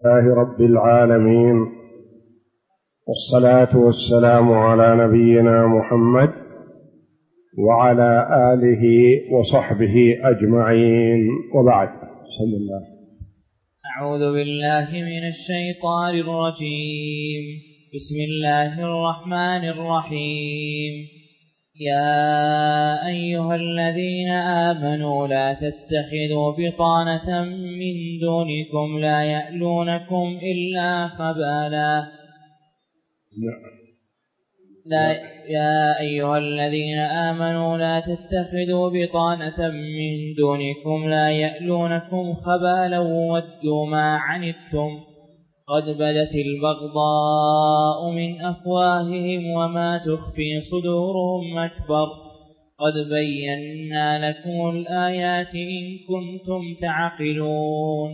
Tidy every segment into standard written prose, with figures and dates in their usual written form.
لله رب العالمين، والصلاة والسلام على نبينا محمد وعلى آله وصحبه أجمعين، وبعد. بسم الله. أعوذ بالله من الشيطان الرجيم. بسم الله الرحمن الرحيم. يا أيها الذين آمنوا لا تتخذوا بطانة من دونكم لا يألونكم إلا خبالا. يا أيها الذين آمنوا لا تتخذوا بطانة من دونكم لا يألونكم خبالا ودوا ما عنتم قد بدت البغضاء من أفواههم وما تخفي صدورهم أكبر قد بينا لكم الآيات إن كنتم تعقلون.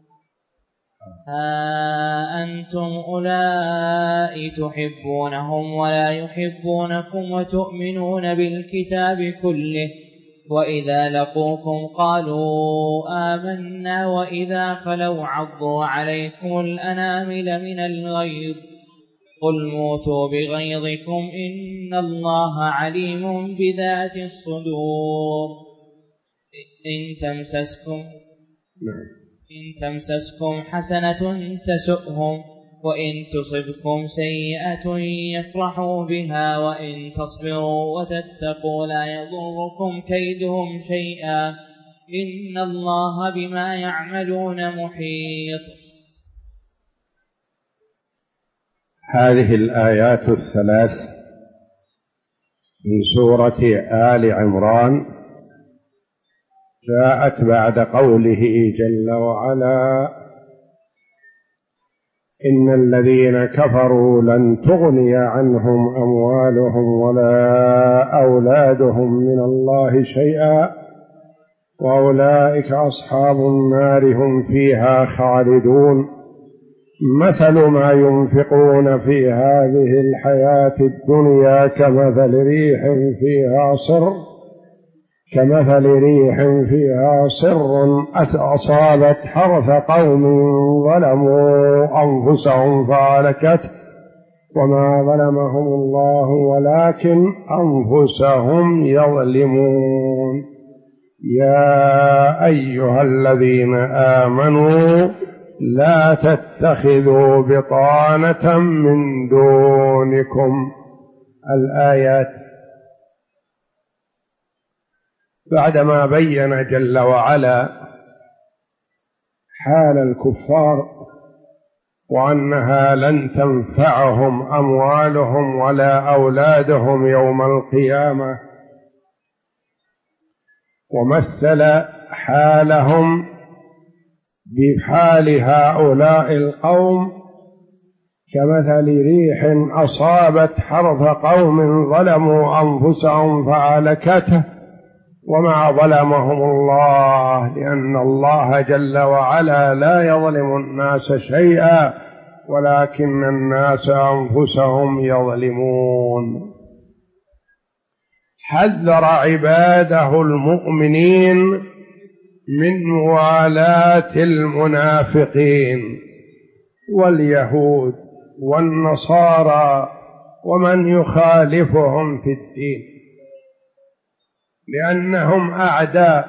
ها أنتم أولئك تحبونهم ولا يحبونكم وتؤمنون بالكتاب كله وإذا لقوكم قالوا آمنا وإذا خلوا عضوا عليكم الأنامل من الغيظ قل موتوا بغيظكم إن الله عليم بذات الصدور. إن تمسسكم حسنة تسؤهم وإن تصبكم سيئة يفرحوا بها وإن تصبروا وتتقوا لا يضركم كيدهم شيئا إن الله بما يعملون محيط. هذه الآيات الثلاث من سورة آل عمران جاءت بعد قوله جل وعلا: إن الذين كفروا لن تغني عنهم أموالهم ولا أولادهم من الله شيئا وأولئك أصحاب النار هم فيها خالدون. مثل ما ينفقون في هذه الحياة الدنيا كمثل ريح فيها صر أصابت حرث قوم ظلموا أنفسهم فأهلكته وما ظلمهم الله ولكن أنفسهم يظلمون. يا أيها الذين آمنوا لا تتخذوا بطانة من دونكم. الآيات بعدما بين جل وعلا حال الكفار وأنها لن تنفعهم أموالهم ولا أولادهم يوم القيامة، ومثل حالهم بحال هؤلاء القوم كمثل ريح أصابت حرث قوم ظلموا أنفسهم فأهلكته وما ظلمهم الله، لأن الله جل وعلا لا يظلم الناس شيئا ولكن الناس أنفسهم يظلمون. حذر عباده المؤمنين من موالاة المنافقين واليهود والنصارى ومن يخالفهم في الدين، لأنهم أعداء،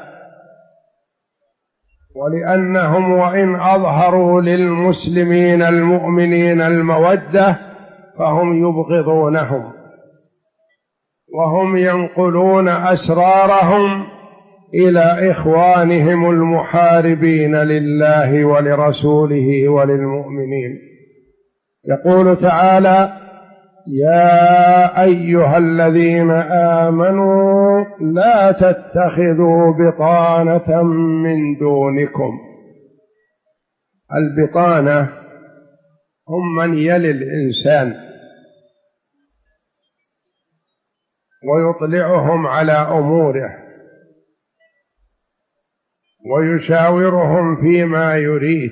ولأنهم وإن أظهروا للمسلمين المؤمنين المودة فهم يبغضونهم وهم ينقلون أسرارهم إلى إخوانهم المحاربين لله ولرسوله وللمؤمنين. يقول تعالى: يا أيها الذين آمنوا لا تتخذوا بطانة من دونكم. البطانة هم من يلي الإنسان ويطلعهم على أموره ويشاورهم فيما يريد.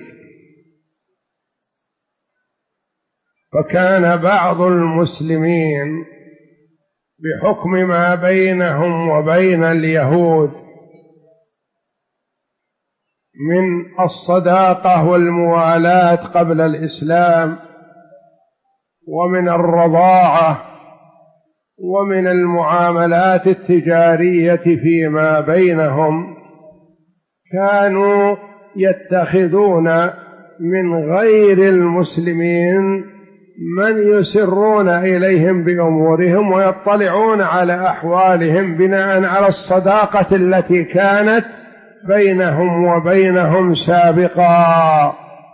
فكان بعض المسلمين بحكم ما بينهم وبين اليهود من الصداقة والموالاة قبل الإسلام، ومن الرضاعة، ومن المعاملات التجارية فيما بينهم، كانوا يتخذون من غير المسلمين من يسرون إليهم بأمورهم ويطلعون على أحوالهم بناء على الصداقة التي كانت بينهم وبينهم سابقا.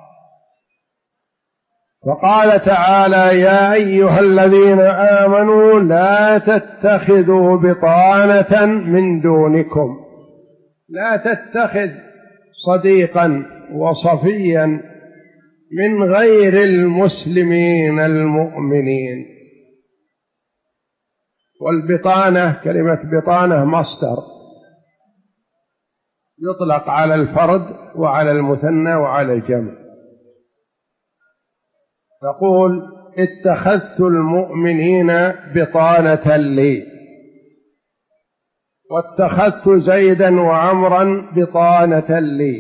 وقال تعالى: يا أيها الذين آمنوا لا تتخذوا بطانة من دونكم. لا تتخذ صديقا وصفيا من غير المسلمين المؤمنين. والبطانة، كلمة بطانة مصدر يطلق على الفرد وعلى المثنى وعلى الجمع. تقول: اتخذت المؤمنين بطانة لي، واتخذت زيدا وعمرا بطانة لي،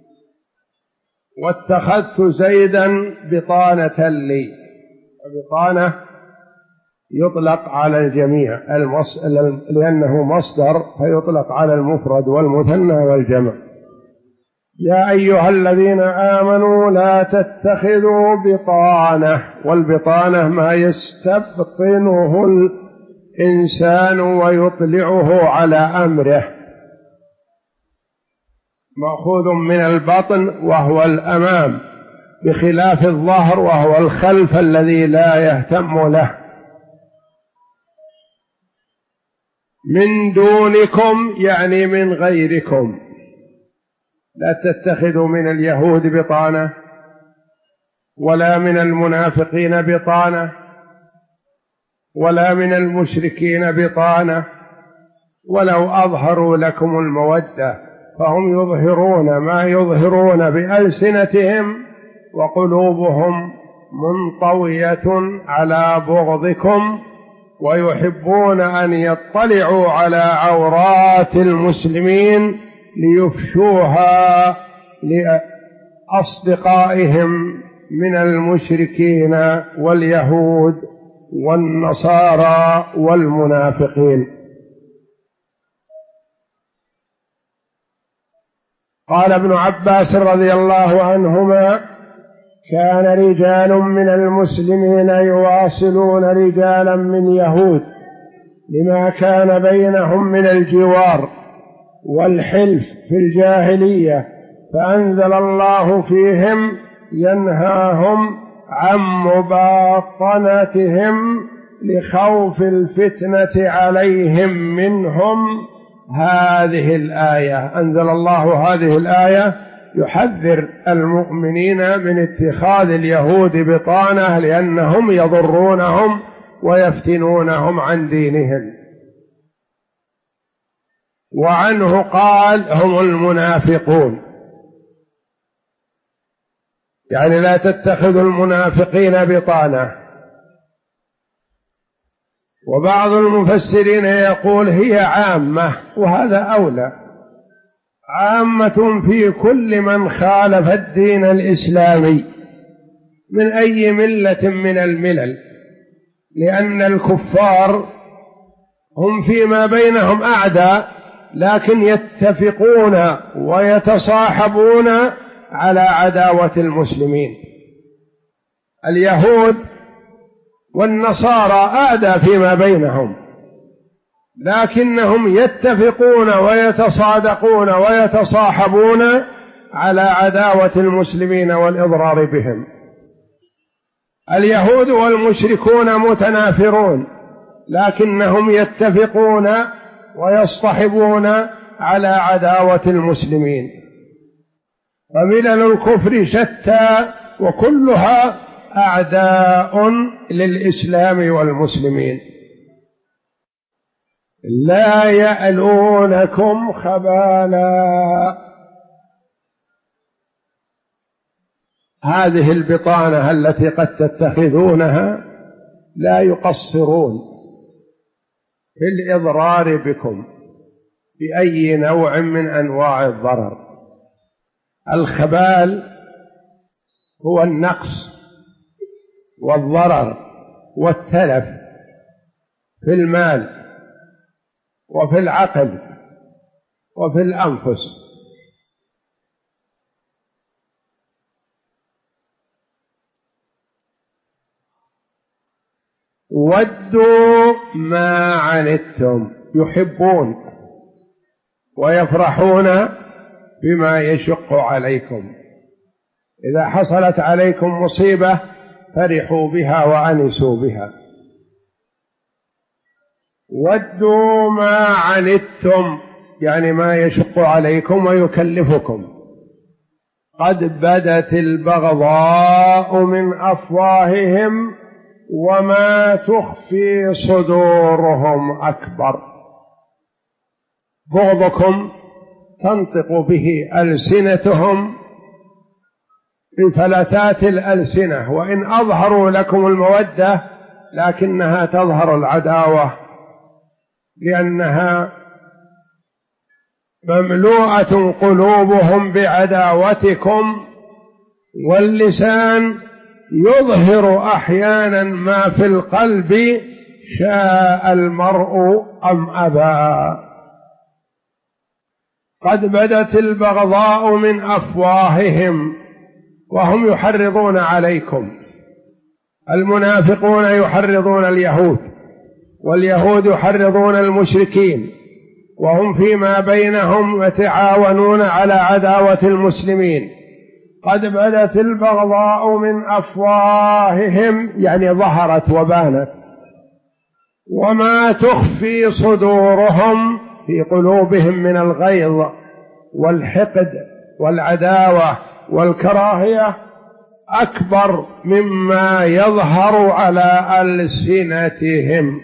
واتخذت زيدا بطانة لي. البطانة يطلق على الجميع لأنه مصدر، فيطلق على المفرد والمثنى والجمع. يا أيها الذين آمنوا لا تتخذوا بطانة، والبطانة ما يستبطنه الإنسان ويطلعه على أمره، مأخوذ من البطن وهو الأمام، بخلاف الظهر وهو الخلف الذي لا يهتم له. من دونكم يعني من غيركم. لا تتخذوا من اليهود بطانة، ولا من المنافقين بطانة، ولا من المشركين بطانة، ولو أظهروا لكم المودة فهم يظهرون ما يظهرون بألسنتهم وقلوبهم منطوية على بغضكم، ويحبون أن يطلعوا على عورات المسلمين ليفشوها لأصدقائهم من المشركين واليهود والنصارى والمنافقين. قال ابن عباس رضي الله عنهما: كان رجال من المسلمين يواصلون رجالا من يهود لما كان بينهم من الجوار والحلف في الجاهلية، فأنزل الله فيهم ينهاهم عن مباطنتهم لخوف الفتنة عليهم منهم هذه الآية. أنزل الله هذه الآية يحذر المؤمنين من اتخاذ اليهود بطانة، لأنهم يضرونهم ويفتنونهم عن دينهم. وعنه قال: هم المنافقون، يعني لا تتخذوا المنافقين بطانة. وبعض المفسرين يقول هي عامة، وهذا أولى، عامة في كل من خالف الدين الإسلامي من أي ملة من الملل، لأن الكفار هم فيما بينهم أعداء، لكن يتفقون ويتصاحبون على عداوة المسلمين. اليهود والنصارى أعداء فيما بينهم، لكنهم يتفقون ويتصادقون ويتصاحبون على عداوة المسلمين والإضرار بهم. اليهود والمشركون متنافرون، لكنهم يتفقون ويصطحبون على عداوة المسلمين. فملل الكفر شتى، وكلها أعداء للإسلام والمسلمين. لا يألونكم خبالا. هذه البطانة التي قد تتخذونها لا يقصرون في الإضرار بكم بأي نوع من أنواع الضرر، الخبال هو النقص والضرر والتلف في المال وفي العقل وفي الأنفس. ودوا ما عنتم، يحبون ويفرحون بما يشق عليكم. إذا حصلت عليكم مصيبة فرحوا بها وأنسوا بها. ودوا ما عنتم يعني ما يشق عليكم ويكلفكم. قد بدت البغضاء من أفواههم وما تخفي صدورهم أكبر. بغضكم تنطق به ألسنتهم بفلتات الألسنة، وإن أظهروا لكم المودة لكنها تظهر العداوة، لأنها مملوءة قلوبهم بعداوتكم، واللسان يظهر أحيانا ما في القلب شاء المرء أم أبى. قد بدت البغضاء من أفواههم وهم يحرضون عليكم. المنافقون يحرضون اليهود، واليهود يحرضون المشركين، وهم فيما بينهم يتعاونون على عداوة المسلمين. قد بدت البغضاء من أفواههم يعني ظهرت وبانت، وما تخفي صدورهم في قلوبهم من الغيظ والحقد والعداوة والكراهية أكبر مما يظهر على ألسنتهم.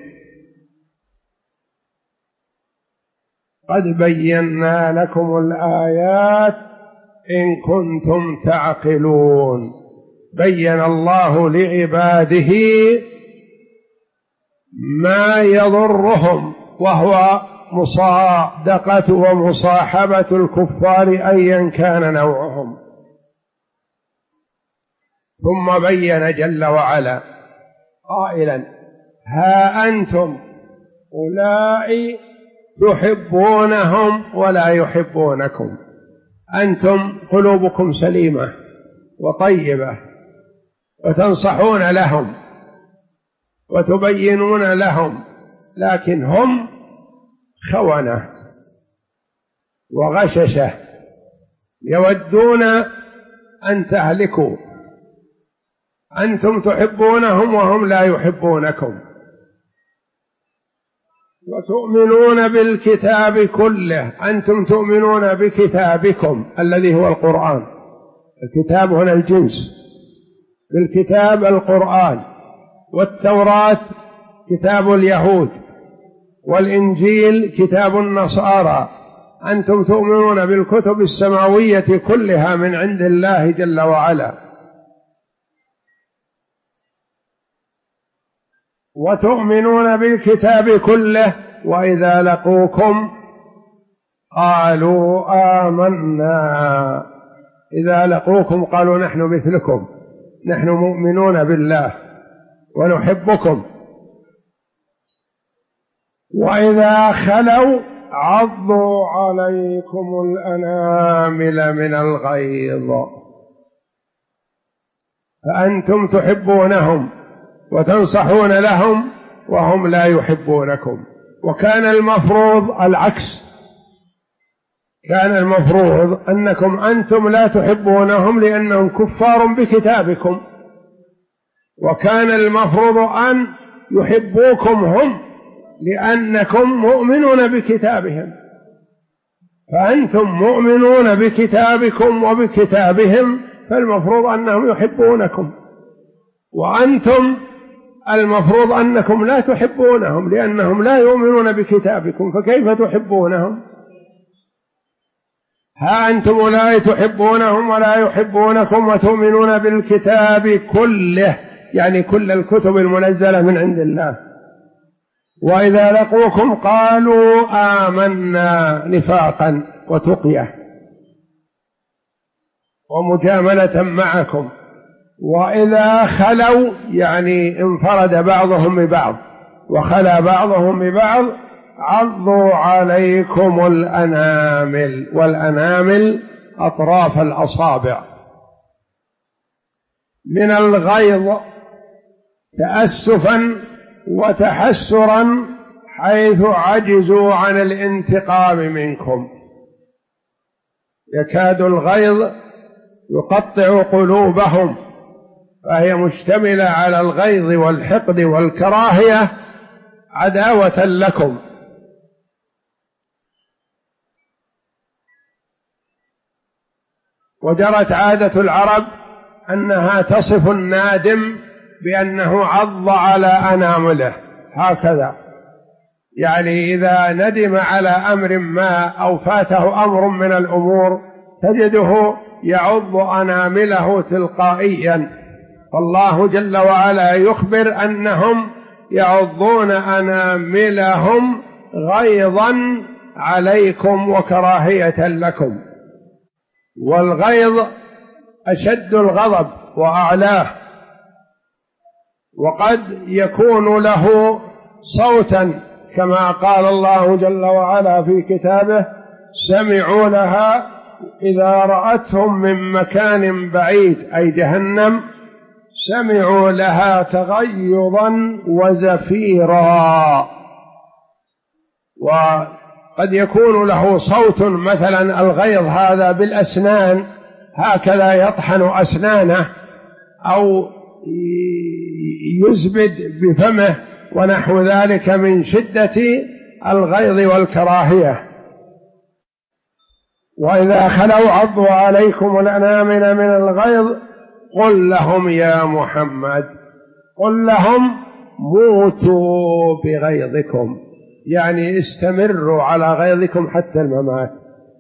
قد بينا لكم الآيات إن كنتم تعقلون. بين الله لعباده ما يضرهم، وهو مصادقة ومصاحبة الكفار أيا كان نوعهم. ثم بين جل وعلا قائلا: ها أنتم أولئك تحبونهم ولا يحبونكم. أنتم قلوبكم سليمة وطيبة وتنصحون لهم وتبينون لهم، لكن هم خونة وغششة يودون أن تهلكوا. أنتم تحبونهم وهم لا يحبونكم، وتؤمنون بالكتاب كله. أنتم تؤمنون بكتابكم الذي هو القرآن. الكتاب هنا الجنس، بالكتاب القرآن، والتوراة كتاب اليهود، والإنجيل كتاب النصارى. أنتم تؤمنون بالكتب السماوية كلها من عند الله جل وعلا، وتؤمنون بالكتاب كله. وإذا لقوكم قالوا آمنا. إذا لقوكم قالوا نحن مثلكم، نحن مؤمنون بالله ونحبكم. وإذا خلوا عضوا عليكم الأنامل من الغيظ. فأنتم تحبونهم وتنصحون لهم وهم لا يحبونكم. وكان المفروض العكس، كان المفروض أنكم أنتم لا تحبونهم لأنهم كفار بكتابكم، وكان المفروض أن يحبوكم هم لأنكم مؤمنون بكتابهم. فأنتم مؤمنون بكتابكم وبكتابهم، فالمفروض أنهم يحبونكم، وأنتم المفروض أنكم لا تحبونهم لأنهم لا يؤمنون بكتابكم، فكيف تحبونهم؟ ها أنتم أولئك تحبونهم ولا يحبونكم وتؤمنون بالكتاب كله، يعني كل الكتب المنزلة من عند الله. وإذا لقوكم قالوا آمنا نفاقا وتقية. ومجاملة معكم، وإذا خلوا يعني انفرد بعضهم ببعض وخلا بعضهم ببعض عضوا عليكم الأنامل، والأنامل أطراف الأصابع، من الغيظ تأسفا وتحسرا حيث عجزوا عن الانتقام منكم. يكاد الغيظ يقطع قلوبهم، فهي مشتملة على الغيظ والحقد والكراهية عداوة لكم. وجرت عادة العرب أنها تصف النادم بأنه عض على أنامله هكذا، يعني إذا ندم على أمر ما أو فاته أمر من الأمور تجده يعض أنامله تلقائيا. فالله جل وعلا يخبر أنهم يعضون أناملهم غيظا عليكم وكراهية لكم، والغيظ أشد الغضب وأعلاه، وقد يكون له صوتا كما قال الله جل وعلا في كتابه: سمعوا لها إذا رأتهم من مكان بعيد، أي جهنم، سمعوا لها تغيظا وزفيرا. وقد يكون له صوت، مثلا الغيظ هذا بالأسنان، هكذا يطحن أسنانه أو يزبد بفمه ونحو ذلك من شدة الغيظ والكراهية. وإذا خلوا عضوا عليكم الأنامل من الغيظ قل لهم يا محمد، قل لهم موتوا بغيظكم، يعني استمروا على غيظكم حتى الممات.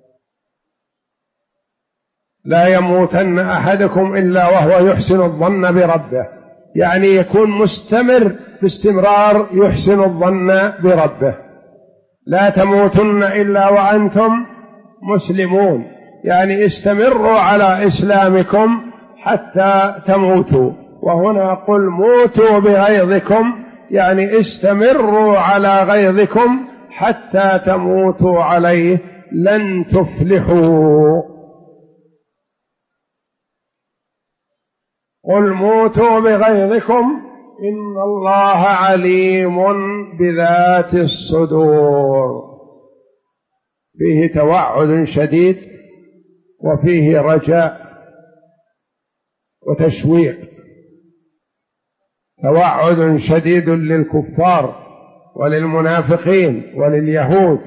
لا يموتن أحدكم إلا وهو يحسن الظن بربه، يعني يكون مستمر باستمرار يحسن الظن بربه. لا تموتن إلا وأنتم مسلمون، يعني استمروا على إسلامكم حتى تموتوا. وهنا قل موتوا بغيظكم، يعني استمروا على غيظكم حتى تموتوا عليه، لن تفلحوا. قل موتوا بغيظكم إن الله عليم بذات الصدور. فيه توعد شديد وفيه رجاء وتشويق. توعد شديد للكفار وللمنافقين ولليهود،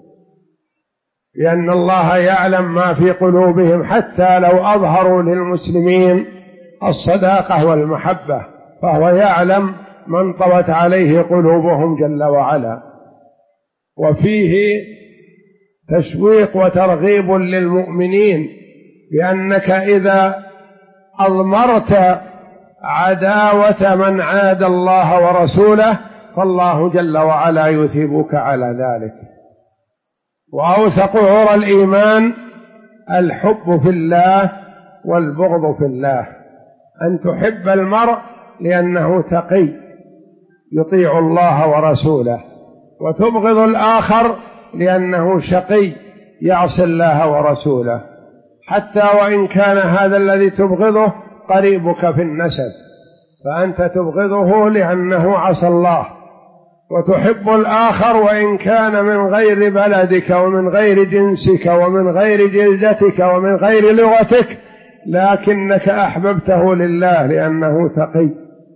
لأن الله يعلم ما في قلوبهم، حتى لو أظهروا للمسلمين الصداقة والمحبة فهو يعلم ما انطوت عليه قلوبهم جل وعلا. وفيه تشويق وترغيب للمؤمنين بأنك إذا أضمرت عداوة من عاد الله ورسوله فالله جل وعلا يثيبك على ذلك. وأوثق عرى الإيمان الحب في الله والبغض في الله، أن تحب المرء لأنه تقي يطيع الله ورسوله، وتبغض الآخر لأنه شقي يعصي الله ورسوله، حتى وإن كان هذا الذي تبغضه قريبك في النسب، فأنت تبغضه لأنه عصى الله، وتحب الآخر وإن كان من غير بلدك ومن غير جنسك ومن غير جلدتك ومن غير لغتك، لكنك أحببته لله لأنه تقي.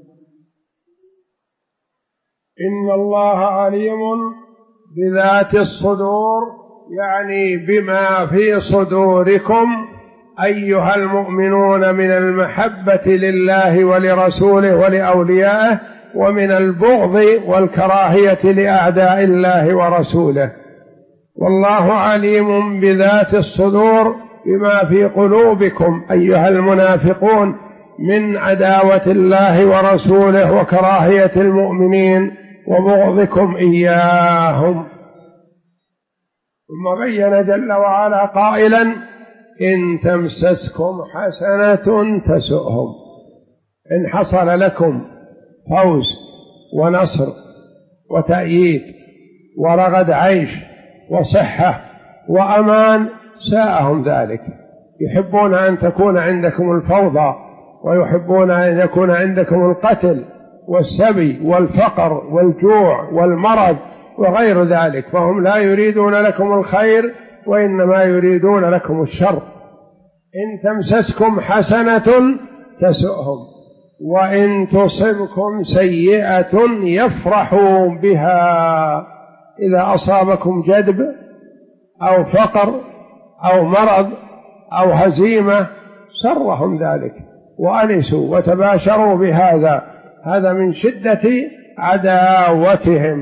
إن الله عليم بذات الصدور، يعني بما في صدوركم أيها المؤمنون من المحبة لله ولرسوله ولأوليائه، ومن البغض والكراهية لأعداء الله ورسوله. والله عليم بذات الصدور، بما في قلوبكم أيها المنافقون من عداوة الله ورسوله وكراهية المؤمنين وبغضكم إياهم. ثم بين جل وعلا قائلا: إن تمسسكم حسنة تسؤهم، إن حصل لكم فوز ونصر وتأييد ورغد عيش وصحة وأمان ساءهم ذلك، يحبون أن تكون عندكم الفوضى، ويحبون أن يكون عندكم القتل والسبي والفقر والجوع والمرض وغير ذلك، فهم لا يريدون لكم الخير وإنما يريدون لكم الشر. إن تمسسكم حسنة تسؤهم وإن تصبكم سيئة يفرحوا بها. إذا أصابكم جدب أو فقر أو مرض أو هزيمة سرهم ذلك وأنسوا وتباشروا بهذا، هذا من شدة عداوتهم.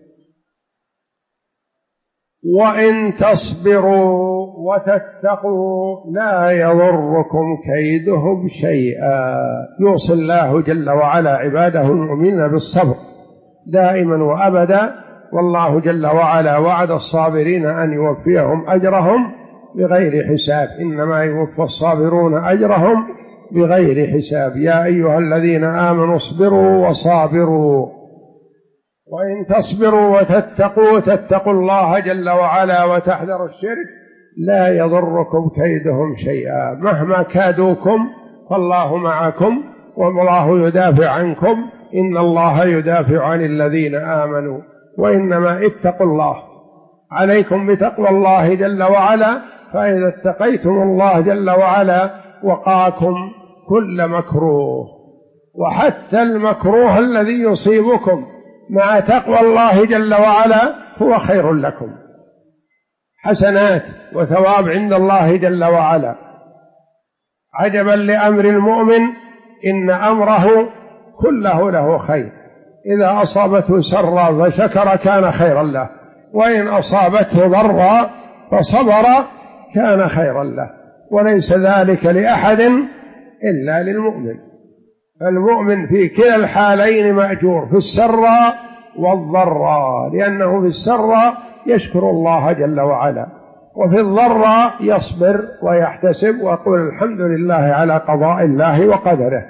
وإن تصبروا وتتقوا لا يضركم كيدهم شيئا. يوصي الله جل وعلا عباده المؤمنين بالصبر دائما وأبدا، والله جل وعلا وعد الصابرين أن يوفيهم أجرهم بغير حساب، إنما يوفى الصابرون أجرهم بغير حساب. يا أيها الذين آمنوا اصبروا وصابروا وإن تصبروا وتتقوا تتقوا الله جل وعلا وتحذروا الشرك لا يضركم كيدهم شيئا. مهما كادوكم فالله معكم والله يدافع عنكم، إن الله يدافع عن الذين آمنوا. وإنما اتقوا الله، عليكم بتقوى الله جل وعلا، فإذا اتقيتم الله جل وعلا وقاكم كل مكروه، وحتى المكروه الذي يصيبكم مع تقوى الله جل وعلا هو خير لكم، حسنات وثواب عند الله جل وعلا. عجبا لأمر المؤمن إن أمره كله له خير، إذا أصابته سرا فشكر كان خيرا له، وإن أصابته ضرا فصبر كان خيرا له، وليس ذلك لأحد إلا للمؤمن. المؤمن في كلا الحالين مأجور، في السراء والضراء، لأنه في السراء يشكر الله جل وعلا، وفي الضراء يصبر ويحتسب ويقول الحمد لله على قضاء الله وقدره.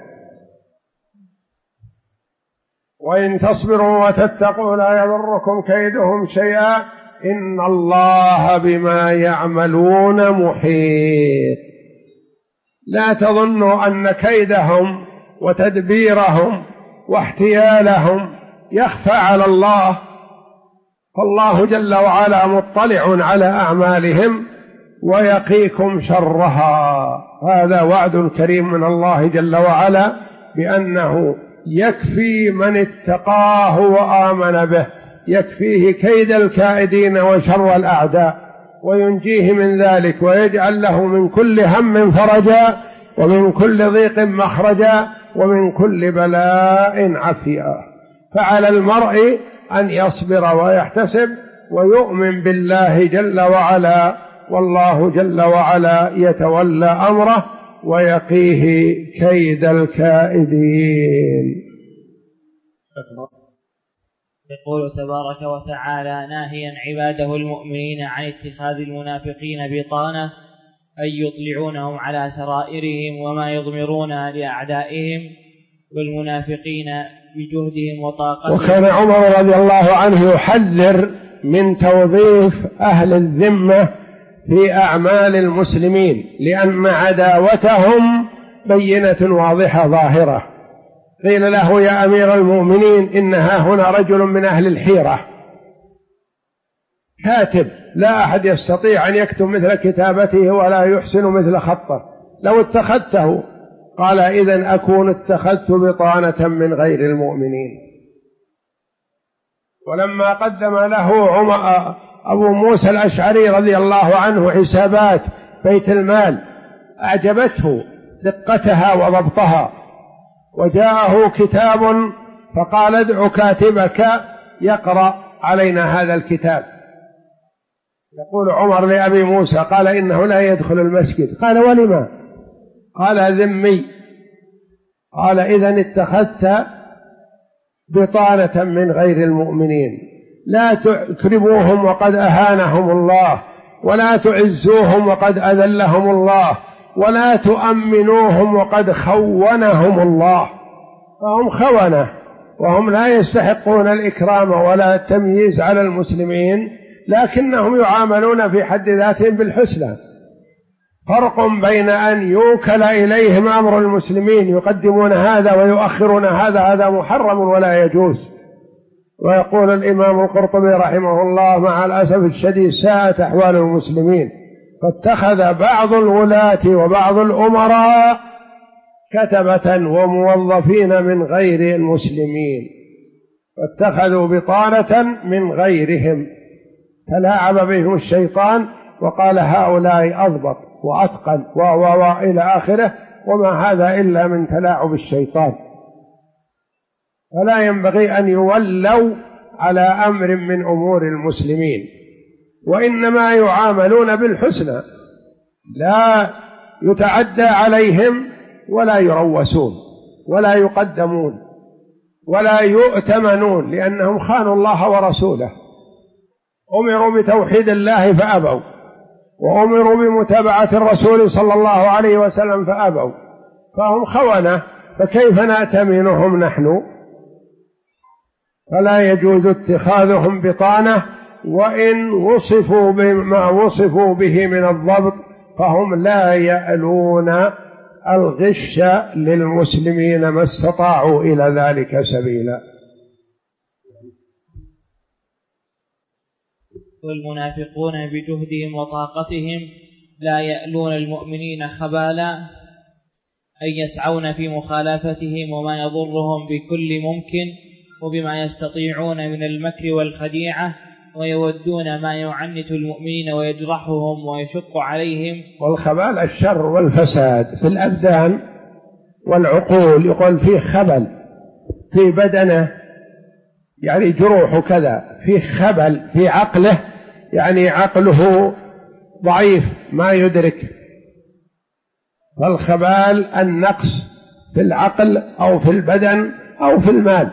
وإن تصبروا وتتقوا لا يضركم كيدهم شيئا إن الله بما يعملون محيط. لا تظنوا أن كيدهم وتدبيرهم واحتيالهم يخفى على الله، فالله جل وعلا مطلع على أعمالهم ويقيكم شرها. هذا وعد كريم من الله جل وعلا بأنه يكفي من اتقاه وآمن به، يكفيه كيد الكائدين وشر الأعداء، وينجيه من ذلك ويجعل له من كل هم فرجا ومن كل ضيق مخرجا ومن كل بلاء عافيا. فعلى المرء أن يصبر ويحتسب ويؤمن بالله جل وعلا، والله جل وعلا يتولى أمره ويقيه كيد الكائدين. يقول تبارك وتعالى ناهيا عباده المؤمنين عن اتخاذ المنافقين بطانة، أن يطلعونهم على سرائرهم وما يضمرون لأعدائهم والمنافقين بجهدهم وطاقتهم. وكان عمر رضي الله عنه يحذر من توظيف أهل الذمة في أعمال المسلمين، لأن عداوتهم بينة واضحة ظاهرة. قيل له يا أمير المؤمنين إن هنا رجل من أهل الحيرة كاتب لا أحد يستطيع أن يكتب مثل كتابته ولا يحسن مثل خطه، لو اتخذته. قال إذن أكون اتخذت بطانة من غير المؤمنين. ولما قدم له أبو موسى الأشعري رضي الله عنه حسابات بيت المال أعجبته دقتها وضبطها، وجاءه كتاب فقال ادع كاتبك يقرأ علينا هذا الكتاب. يقول عمر لأبي موسى قال إنه لا يدخل المسجد. قال ولما؟ قال ذمي. قال إذن اتخذت بطانة من غير المؤمنين، لا تكرموهم وقد أهانهم الله، ولا تعزوهم وقد أذلهم الله، ولا تؤمنوهم وقد خونهم الله. فهم خونة وهم لا يستحقون الإكرام ولا التمييز على المسلمين، لكنهم يعاملون في حد ذاتهم بالحسنى. فرق بين أن يوكل إليهم أمر المسلمين يقدمون هذا ويؤخرون هذا، هذا محرم ولا يجوز. ويقول الإمام القرطبي رحمه الله: مع الأسف الشديد ساءت أحوال المسلمين، فاتخذ بعض الولاة وبعض الأمراء كتبة وموظفين من غير المسلمين، فاتخذوا بطانة من غيرهم، تلاعب بهم الشيطان وقال هؤلاء أضبط وأتقن إلى آخره، وما هذا إلا من تلاعب الشيطان. فلا ينبغي أن يولوا على أمر من أمور المسلمين، وإنما يعاملون بالحسنى، لا يتعدى عليهم ولا يروسون ولا يقدمون ولا يؤتمنون، لأنهم خانوا الله ورسوله. أمروا بتوحيد الله فأبوا، وأمروا بمتابعة الرسول صلى الله عليه وسلم فأبوا، فهم خونة، فكيف نأتمنهم نحن؟ فلا يجوز اتخاذهم بطانة، وإن وصفوا بما وصفوا به من الضبط فهم لا يألون الغش للمسلمين ما استطاعوا إلى ذلك سبيلا. والمنافقون بجهدهم وطاقتهم لا يألون المؤمنين خبالا، أي يسعون في مخالفتهم وما يضرهم بكل ممكن وبما يستطيعون من المكر والخديعة، ويودون ما يعنت المؤمنين ويجرحهم ويشق عليهم. والخبال الشر والفساد في الأبدان والعقول، يقول فيه خبل في بدنه يعني جروح كذا، فيه خبل في عقله يعني عقله ضعيف ما يدرك. فالخبال النقص في العقل أو في البدن أو في المال.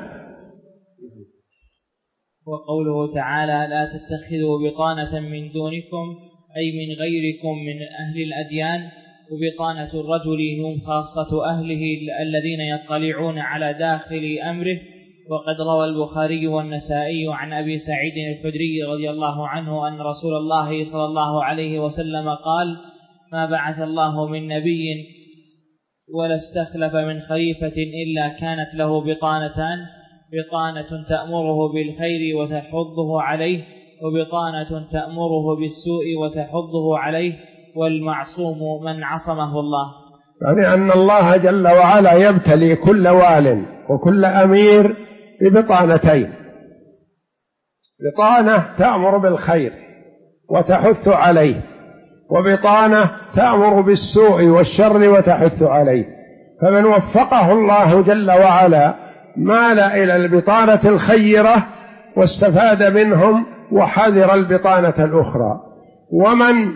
وقوله تعالى: لا تتخذوا بطانة من دونكم، أي من غيركم من أهل الأديان. وبطانة الرجل هم خاصة أهله الذين يطلعون على داخل أمره. وقد روى البخاري والنسائي عن أبي سعيد الخدري رضي الله عنه أن رسول الله صلى الله عليه وسلم قال: ما بعث الله من نبي ولا استخلف من خليفة إلا كانت له بطانتان، بطانة تأمره بالخير وتحضه عليه، وبطانة تأمره بالسوء وتحضه عليه، والمعصوم من عصمه الله. يعني أن الله جل وعلا يبتلي كل وال وكل أمير ببطانتين: بطانة تأمر بالخير وتحث عليه، وبطانة تأمر بالسوء والشر وتحث عليه. فمن وفقه الله جل وعلا مال إلى البطانة الخيرة واستفاد منهم وحذر البطانة الأخرى، ومن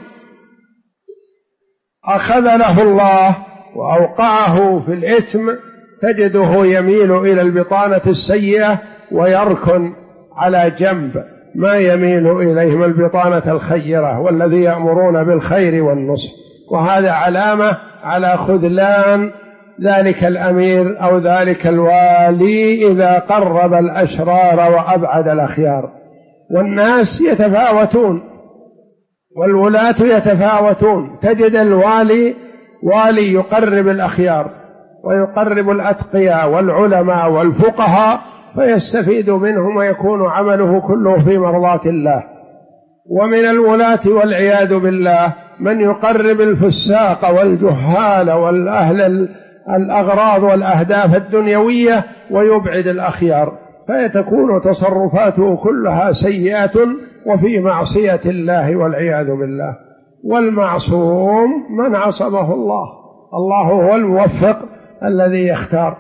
أخذ له الله وأوقعه في الإثم تجده يميل إلى البطانة السيئة ويركن على جنب ما يميل إليهم البطانة الخيرة والذي يأمرون بالخير والنصح. وهذا علامة على خذلان ذلك الأمير أو ذلك الوالي إذا قرب الأشرار وأبعد الأخيار. والناس يتفاوتون والولاة يتفاوتون، تجد الوالي والي يقرب الأخيار ويقرب الأتقياء والعلماء والفقهاء فيستفيد منهم ويكون عمله كله في مرضاة الله. ومن الولاة والعياذ بالله من يقرب الفساق والجهال والأهل الأغراض والأهداف الدنيوية ويبعد الأخيار، فيتكون تصرفاته كلها سيئة وفي معصية الله والعياذ بالله. والمعصوم من عصمه الله، الله هو الموفق الذي يختار.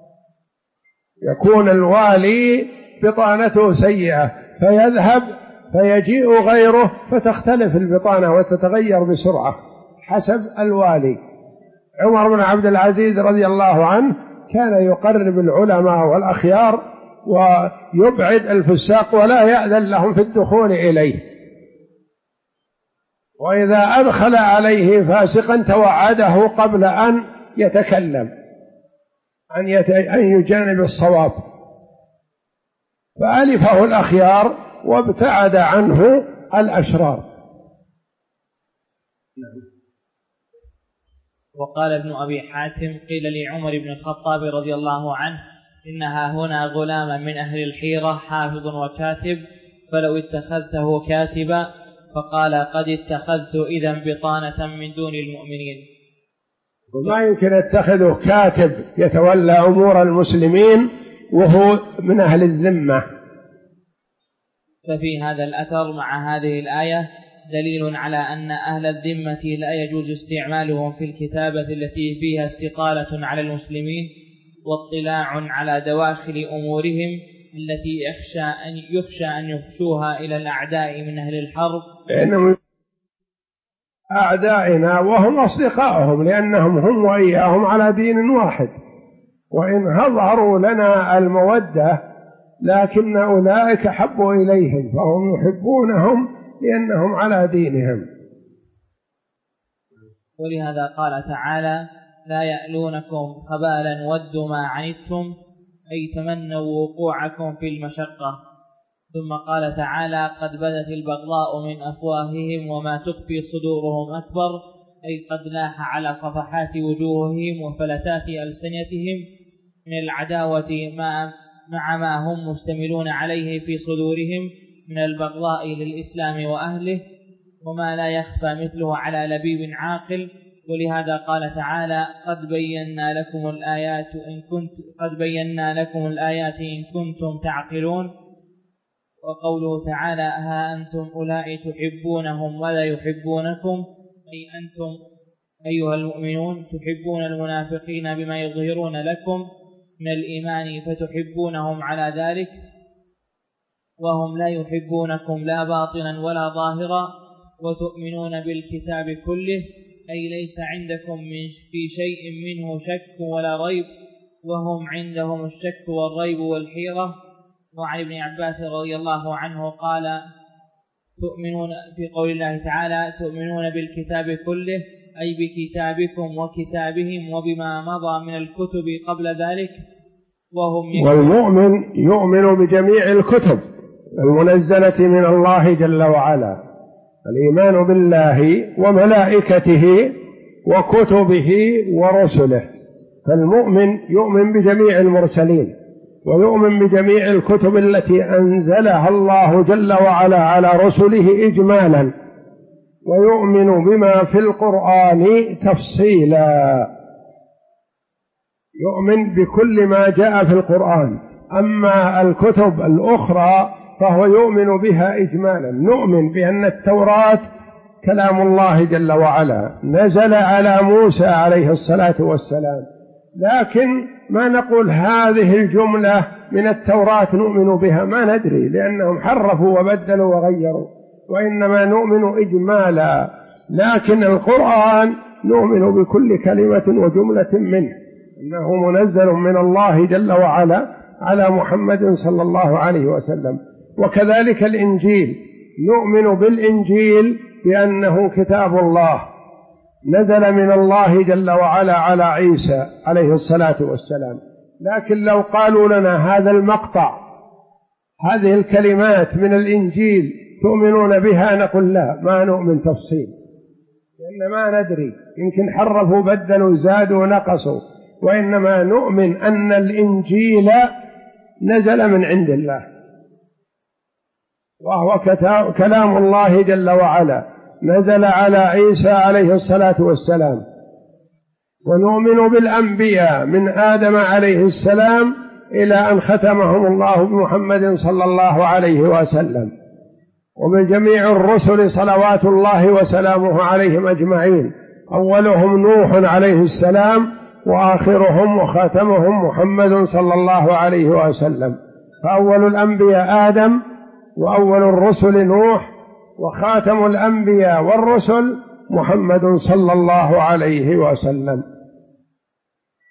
يكون الوالي بطانته سيئة فيذهب فيجيء غيره فتختلف البطانة وتتغير بسرعة حسب الوالي. عمر بن عبد العزيز رضي الله عنه كان يقرب العلماء والأخيار ويبعد الفساق ولا يأذن لهم في الدخول إليه. وإذا أدخل عليه فاسقا توعده قبل أن يتكلم أن يجانب الصواب، فألفه الأخيار وابتعد عنه الأشرار. وقال ابن أبي حاتم: قيل لعمر بن الخطاب رضي الله عنه: إنها هنا غلاما من أهل الحيرة حافظ وكاتب، فلو اتخذته كاتبا، فقال: قد اتخذت إذن بطانة من دون المؤمنين. وما يمكن اتخذه كاتب يتولى أمور المسلمين وهو من أهل الذمة. ففي هذا الأثر مع هذه الآية دليل على أن أهل الذمة لا يجوز استعمالهم في الكتابة التي فيها استقالة على المسلمين واطلاع على دواخل أمورهم التي يخشى أن يفشوها إلى الأعداء من أهل الحرب، لأنهم أعدائنا وهم أصدقائهم، لأنهم هم وإياهم على دين واحد، وإن أظهروا لنا المودة لكن أولئك حبوا إليهم فهم يحبونهم لأنهم على دينهم. ولهذا قال تعالى: لا يألونكم خبالا ودوا ما عنتم، أي تمنوا وقوعكم في المشقة. ثم قال تعالى: قد بدت البغضاء من أفواههم وما تخفي صدورهم أكبر، أي قد لاح على صفحات وجوههم وفلتات ألسنتهم من العداوة مع ما هم مشتملون عليه في صدورهم من البغضاء للإسلام وأهله، وما لا يخفى مثله على لبيب عاقل. ولهذا قال تعالى: قد بينا لكم الآيات إن كنتم تعقلون. وقوله تعالى: ها أنتم أولئك تحبونهم ولا يحبونكم، أي أنتم أيها المؤمنون تحبون المنافقين بما يظهرون لكم من الإيمان فتحبونهم على ذلك، وهم لا يحبونكم لا باطنا ولا ظاهرا، وتؤمنون بالكتاب كله، أي ليس عندكم في شيء منه شك ولا ريب، وهم عندهم الشك والريب والحيرة. وعن ابن عباس رضي الله عنه قال: تؤمنون في قول الله تعالى: تؤمنون بالكتاب كله، أي بكتابكم وكتابهم وبما مضى من الكتب قبل ذلك. والمؤمن يؤمن بجميع الكتب المنزلة من الله جل وعلا، الإيمان بالله وملائكته وكتبه ورسله. فالمؤمن يؤمن بجميع المرسلين ويؤمن بجميع الكتب التي أنزلها الله جل وعلا على رسله إجمالا، ويؤمن بما في القرآن تفصيلا، يؤمن بكل ما جاء في القرآن. أما الكتب الأخرى فهو يؤمن بها إجمالا. نؤمن بأن التوراة كلام الله جل وعلا نزل على موسى عليه الصلاة والسلام، لكن ما نقول هذه الجملة من التوراة نؤمن بها، ما ندري، لأنهم حرفوا وبدلوا وغيروا، وإنما نؤمن إجمالا. لكن القرآن نؤمن بكل كلمة وجملة منه، إنه منزل من الله جل وعلا على محمد صلى الله عليه وسلم. وكذلك الإنجيل، نؤمن بالإنجيل بأنه كتاب الله نزل من الله جل وعلا على عيسى عليه الصلاة والسلام. لكن لو قالوا لنا هذا المقطع، هذه الكلمات من الإنجيل تؤمنون بها، نقول لا، ما نؤمن تفصيل، لأن ما ندري، يمكن حرفوا بدلوا زادوا نقصوا، وإنما نؤمن أن الإنجيل نزل من عند الله وهو كلام الله جل وعلا نزل على عيسى عليه الصلاة والسلام. ونؤمن بالأنبياء من آدم عليه السلام إلى أن ختمهم الله بمحمد صلى الله عليه وسلم، وبجميع الرسل صلوات الله وسلامه عليهم أجمعين، أولهم نوح عليه السلام وآخرهم وخاتمهم محمد صلى الله عليه وسلم. فأول الأنبياء آدم، وأول الرسل نوح، وخاتم الأنبياء والرسل محمد صلى الله عليه وسلم.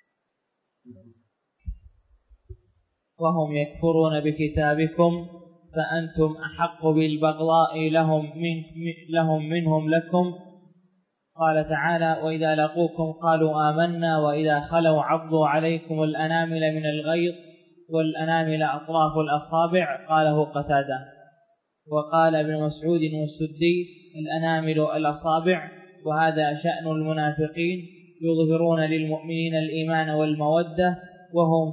وهم يكفرون بكتابكم، فأنتم أحق بالبغضاء لهم منهم لكم. قال تعالى: وإذا لقوكم قالوا آمنا وإذا خلوا عضوا عليكم الأنامل من الغيظ والأنامل أطراف الأصابع. قاله قتادة. وقال ابن مسعود والسدي: الأنامل الأصابع. وهذا شأن المنافقين، يظهرون للمؤمنين الإيمان والمودة وهم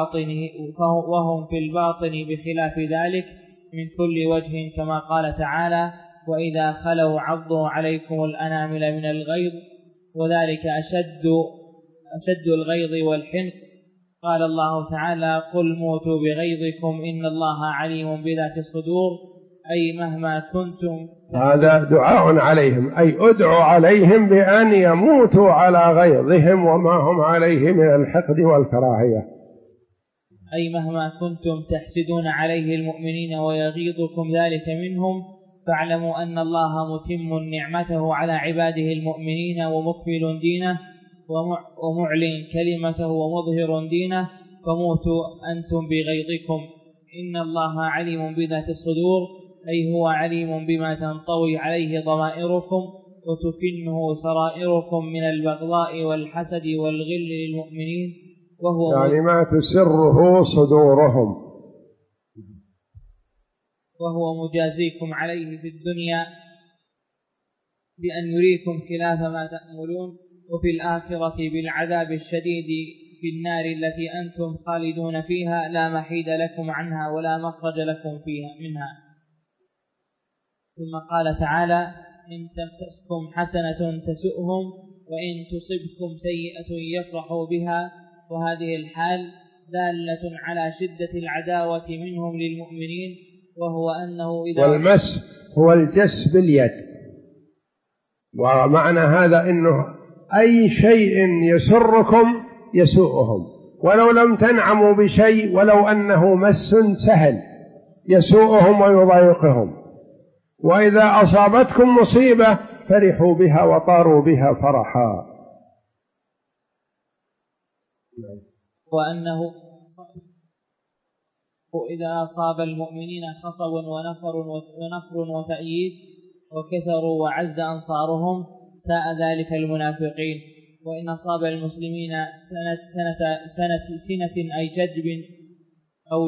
في الباطن بخلاف ذلك من كل وجه، كما قال تعالى: وإذا خلوا عضوا عليكم الأنامل من الغيظ، وذلك أشد الغيظ والحنق. قال الله تعالى: قل موتوا بغيظكم إن الله عليم بذات الصدور، أي مهما كنتم. هذا دعاء عليهم، أي ادعوا عليهم بأن يموتوا على غيظهم وما هم عليه من الحقد والكراهية. أي مهما كنتم تحسدون عليه المؤمنين ويغيظكم ذلك منهم، فاعلموا أن الله متم نعمته على عباده المؤمنين ومكمل دينه ومعلن كلمته ومظهر دينه، فموتوا أنتم بغيظكم إن الله عليم بذات الصدور، أي هو عليم بما تنطوي عليه ضمائركم وتكنه سرائركم من البغضاء والحسد والغل للمؤمنين، يعني ما تسره صدورهم، وهو مجازيكم عليه في الدنيا بأن يريكم خلاف ما تأملون، وفي الآخرة بالعذاب الشديد في النار التي أنتم خالدون فيها لا محيد لكم عنها ولا مخرج لكم منها. ثم قال تعالى: إن تمسسكم حسنة تسؤهم وإن تصبكم سيئة يفرحوا بها. وهذه الحال دالة على شدة العداوة منهم للمؤمنين، وهو أنه إذا والمس هو الجس باليد، ومعنى هذا أنه أي شيء يسركم يسوءهم، ولو لم تنعموا بشيء ولو أنه مس سهل يسوءهم ويضايقهم، وإذا أصابتكم مصيبة فرحوا بها وطاروا بها فرحا. وأنه إذا أصاب المؤمنين خصب ونصر وتأييد وكثروا وعز أنصارهم ساء ذلك المنافقين. وإن أصاب المسلمين سنة أي جدب أو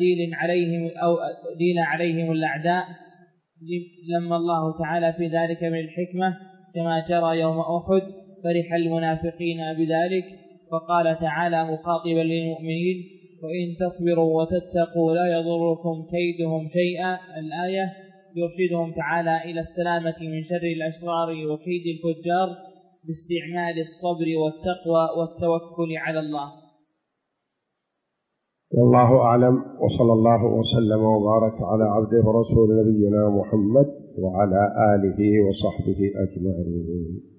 أديل عليهم الأعداء لما الله تعالى في ذلك من الحكمة، كما جرى يوم أحد فرح المنافقين بذلك. فقال تعالى مخاطبا للمؤمنين: وإن تصبروا وتتقوا لا يضركم كيدهم شيئا. الآية يرشدهم تعالى إلى السلامة من شر الأشرار وكيد الفجار باستعمال الصبر والتقوى والتوكل على الله. والله أعلم، وصلى الله وسلم وبارك على عبده ورسول نبينا محمد وعلى آله وصحبه أجمعين.